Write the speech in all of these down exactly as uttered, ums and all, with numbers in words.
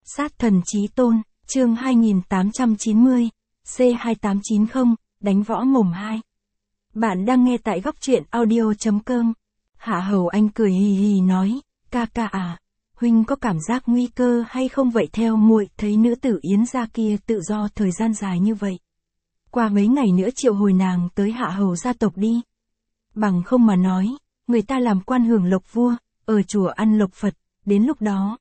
Sát thần chí tôn, chương hai nghìn tám trăm chín mươi, C hai tám chín không, đánh võ mồm hai. Bạn đang nghe tại góc truyện audio chấm com. Hạ Hầu Anh cười hì hì nói, ca ca à, huynh có cảm giác nguy cơ hay không vậy? Theo muội thấy nữ tử Yến gia kia tự do thời gian dài như vậy. Qua mấy ngày nữa triệu hồi nàng tới Hạ Hầu gia tộc đi. Bằng không mà nói, người ta làm quan hưởng lộc vua, ở chùa ăn lộc Phật, đến lúc đó.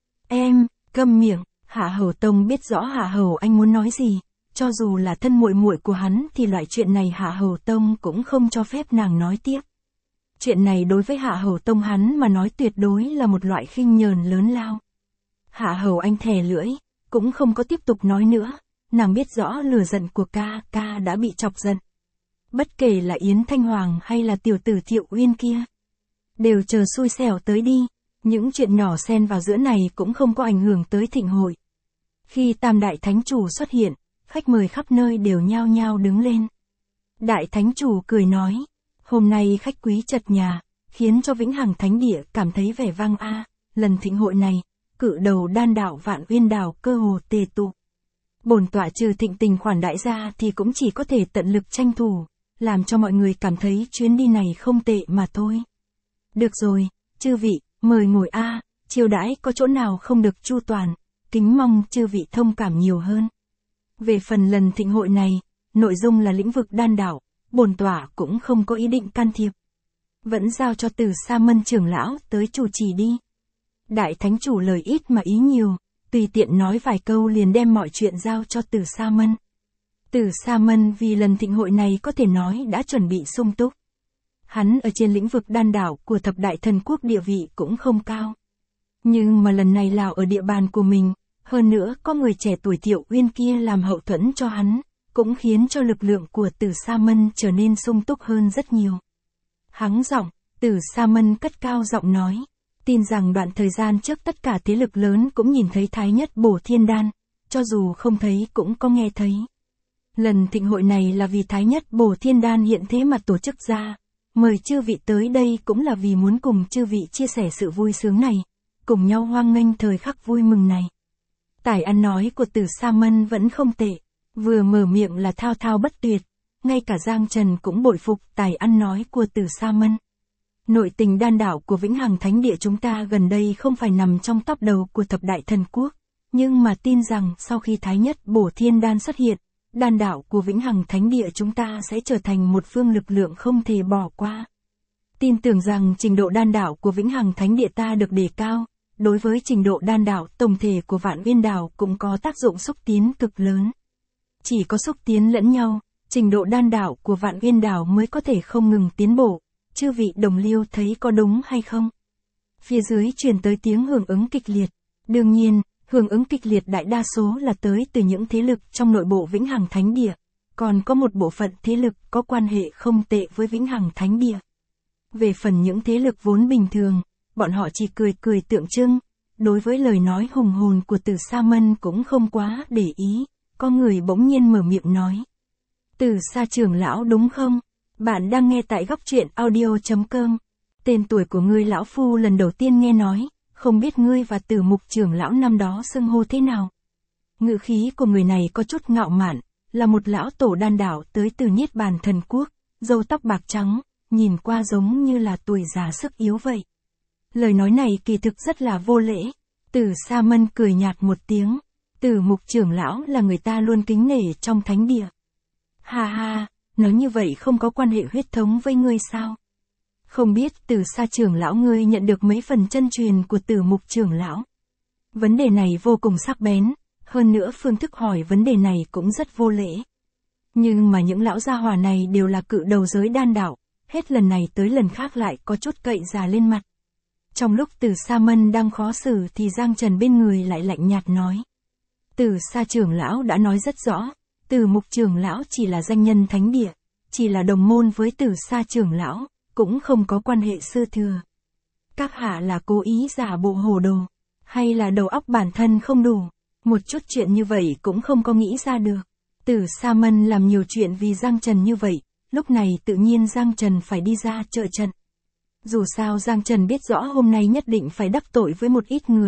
Em, câm miệng, Hạ Hầu Tông biết rõ Hạ Hầu Anh muốn nói gì, cho dù là thân muội muội của hắn thì loại chuyện này Hạ Hầu Tông cũng không cho phép nàng nói tiếp. Chuyện này đối với Hạ Hầu Tông hắn mà nói tuyệt đối là một loại khinh nhờn lớn lao. Hạ Hầu Anh thè lưỡi, cũng không có tiếp tục nói nữa, nàng biết rõ lửa giận của ca ca đã bị chọc giận. Bất kể là Yến Thanh Hoàng hay là tiểu tử Thiệu Uyên kia, đều chờ xui xẻo tới đi, những chuyện nhỏ xen vào giữa này cũng không có ảnh hưởng tới thịnh hội. Khi Tam Đại Thánh Chủ xuất hiện, khách mời khắp nơi đều nhao nhao đứng lên. Đại Thánh Chủ cười nói, hôm nay khách quý chật nhà, khiến cho Vĩnh Hằng Thánh Địa cảm thấy vẻ vang a. Lần thịnh hội này, cự đầu đan đạo Vạn Uyên Đảo cơ hồ tề tụ. Bổn tọa trừ thịnh tình khoản đại gia thì cũng chỉ có thể tận lực tranh thủ, làm cho mọi người cảm thấy chuyến đi này không tệ mà thôi. Được rồi, chư vị, mời ngồi a, chiêu đãi có chỗ nào không được chu toàn, kính mong chư vị thông cảm nhiều hơn. Về phần lần thịnh hội này, nội dung là lĩnh vực đan đạo, bổn tọa cũng không có ý định can thiệp. Vẫn giao cho Từ Sa Mân trưởng lão tới chủ trì đi. Đại Thánh Chủ lời ít mà ý nhiều, tùy tiện nói vài câu liền đem mọi chuyện giao cho Từ Sa Mân. Từ Sa Mân vì lần thịnh hội này có thể nói đã chuẩn bị sung túc. Hắn ở trên lĩnh vực đan đạo của thập đại thần quốc địa vị cũng không cao. Nhưng mà lần này là ở địa bàn của mình, hơn nữa có người trẻ tuổi Thiệu Uyên kia làm hậu thuẫn cho hắn, cũng khiến cho lực lượng của Từ Sa Mân trở nên sung túc hơn rất nhiều. Hắng giọng, Từ Sa Mân cất cao giọng nói, tin rằng đoạn thời gian trước tất cả thế lực lớn cũng nhìn thấy Thái Nhất Bổ Thiên Đan, cho dù không thấy cũng có nghe thấy. Lần thịnh hội này là vì Thái Nhất Bổ Thiên Đan hiện thế mà tổ chức ra, mời chư vị tới đây cũng là vì muốn cùng chư vị chia sẻ sự vui sướng này, cùng nhau hoan nghênh thời khắc vui mừng này. Tài ăn nói của Từ Sa Mân vẫn không tệ, vừa mở miệng là thao thao bất tuyệt, ngay cả Giang Trần cũng bội phục tài ăn nói của Từ Sa Mân. Nội tình đan đạo của Vĩnh Hằng Thánh Địa chúng ta gần đây không phải nằm trong top đầu của thập đại thần quốc, nhưng mà tin rằng sau khi Thái Nhất Bổ Thiên Đan xuất hiện, đan đạo của Vĩnh Hằng Thánh Địa chúng ta sẽ trở thành một phương lực lượng không thể bỏ qua. Tin tưởng rằng trình độ đan đạo của Vĩnh Hằng Thánh Địa ta được đề cao, đối với trình độ đan đạo tổng thể của Vạn Uyên Đảo cũng có tác dụng xúc tiến cực lớn. Chỉ có xúc tiến lẫn nhau, trình độ đan đạo của Vạn Uyên Đảo mới có thể không ngừng tiến bộ. Chư vị đồng liêu thấy có đúng hay không? Phía dưới truyền tới tiếng hưởng ứng kịch liệt. Đương nhiên, hưởng ứng kịch liệt đại đa số là tới từ những thế lực trong nội bộ Vĩnh Hằng Thánh Địa, còn có một bộ phận thế lực có quan hệ không tệ với Vĩnh Hằng Thánh Địa. Về phần những thế lực vốn bình thường, bọn họ chỉ cười cười tượng trưng, đối với lời nói hùng hồn của Từ Sa Mân cũng không quá để ý, có người bỗng nhiên mở miệng nói. Từ Sa trưởng lão đúng không? Bạn đang nghe tại góc truyện audio chấm com. Tên tuổi của ngươi lão phu lần đầu tiên nghe nói, không biết ngươi và Tử Mục trưởng lão năm đó xưng hô thế nào. Ngữ khí của người này có chút ngạo mạn, là một lão tổ đan đạo tới từ Niết Bàn Thần Quốc, râu tóc bạc trắng, nhìn qua giống như là tuổi già sức yếu vậy. Lời nói này kỳ thực rất là vô lễ. Từ Sa Mân cười nhạt một tiếng, Tử Mục trưởng lão là người ta luôn kính nể trong thánh địa. Ha ha, nói như vậy không có quan hệ huyết thống với ngươi sao? Không biết Từ Sa trưởng lão ngươi nhận được mấy phần chân truyền của Tử Mục trưởng lão. Vấn đề này vô cùng sắc bén, hơn nữa phương thức hỏi vấn đề này cũng rất vô lễ. Nhưng mà những lão gia hỏa này đều là cự đầu giới đan đạo, hết lần này tới lần khác lại có chút cậy già lên mặt. Trong lúc Từ Sa Mân đang khó xử thì Giang Trần bên người lại lạnh nhạt nói. Từ Sa trưởng lão đã nói rất rõ, Tử Mục trưởng lão chỉ là danh nhân thánh địa, chỉ là đồng môn với Từ Sa trưởng lão, cũng không có quan hệ sư thừa. Các hạ là cố ý giả bộ hồ đồ, hay là đầu óc bản thân không đủ, một chút chuyện như vậy cũng không có nghĩ ra được. Từ Sa Mân làm nhiều chuyện vì Giang Trần như vậy, lúc này tự nhiên Giang Trần phải đi ra trợ trận. Dù sao Giang Trần biết rõ hôm nay nhất định phải đắc tội với một ít người,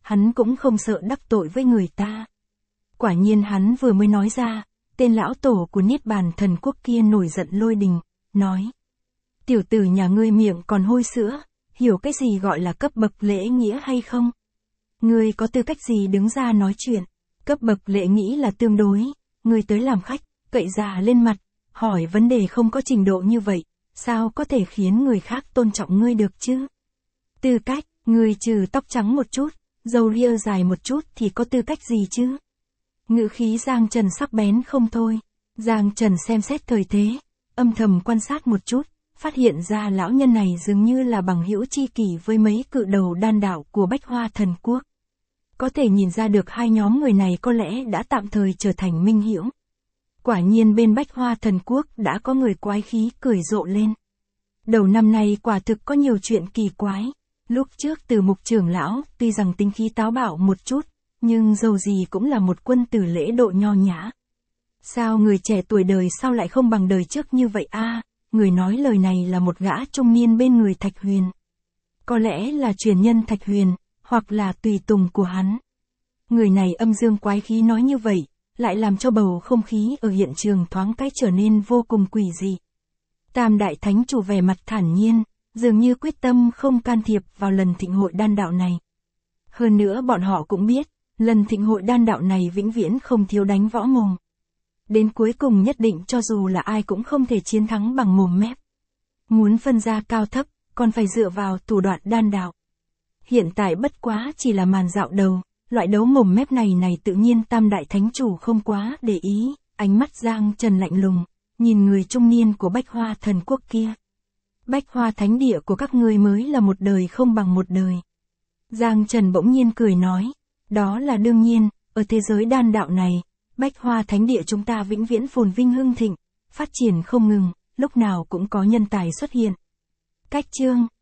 hắn cũng không sợ đắc tội với người ta. Quả nhiên hắn vừa mới nói ra, tên lão tổ của Niết Bàn Thần Quốc kia nổi giận lôi đình, nói. Tiểu tử nhà ngươi miệng còn hôi sữa, hiểu cái gì gọi là cấp bậc lễ nghĩa hay không? Ngươi có tư cách gì đứng ra nói chuyện? Cấp bậc lễ nghĩa là tương đối, ngươi tới làm khách, cậy già lên mặt, hỏi vấn đề không có trình độ như vậy, sao có thể khiến người khác tôn trọng ngươi được chứ? Tư cách, ngươi trừ tóc trắng một chút, râu ria dài một chút thì có tư cách gì chứ? Ngữ khí Giang Trần sắc bén không thôi. Giang Trần xem xét thời thế, âm thầm quan sát một chút, phát hiện ra lão nhân này dường như là bằng hữu chi kỷ với mấy cự đầu đan đạo của Bách Hoa Thần Quốc. Có thể nhìn ra được hai nhóm người này có lẽ đã tạm thời trở thành minh hữu. Quả nhiên bên Bách Hoa Thần Quốc đã có người quái khí cười rộ lên. Đầu năm nay quả thực có nhiều chuyện kỳ quái. Lúc trước Từ Mục trưởng lão, tuy rằng tính khí táo bạo một chút, nhưng dầu gì cũng là một quân tử lễ độ nho nhã. Sao người trẻ tuổi đời sau lại không bằng đời trước như vậy a? À, người nói lời này là một gã trung niên bên người Thạch Huyền. Có lẽ là truyền nhân Thạch Huyền, hoặc là tùy tùng của hắn. Người này âm dương quái khí nói như vậy, lại làm cho bầu không khí ở hiện trường thoáng cái trở nên vô cùng quỷ dị. Tam đại thánh chủ vẻ mặt thản nhiên, dường như quyết tâm không can thiệp vào lần thịnh hội đan đạo này. Hơn nữa bọn họ cũng biết, lần thịnh hội đan đạo này vĩnh viễn không thiếu đánh võ mồm. Đến cuối cùng nhất định cho dù là ai cũng không thể chiến thắng bằng mồm mép. Muốn phân ra cao thấp, còn phải dựa vào thủ đoạn đan đạo. Hiện tại bất quá chỉ là màn dạo đầu, loại đấu mồm mép này này tự nhiên tam đại thánh chủ không quá để ý, ánh mắt Giang Trần lạnh lùng, nhìn người trung niên của Bách Hoa Thần Quốc kia. Bách Hoa Thánh Địa của các ngươi mới là một đời không bằng một đời. Giang Trần bỗng nhiên cười nói, đó là đương nhiên, ở thế giới đan đạo này, Bách Hoa Thánh Địa chúng ta vĩnh viễn phồn vinh hưng thịnh, phát triển không ngừng, lúc nào cũng có nhân tài xuất hiện. Cách chương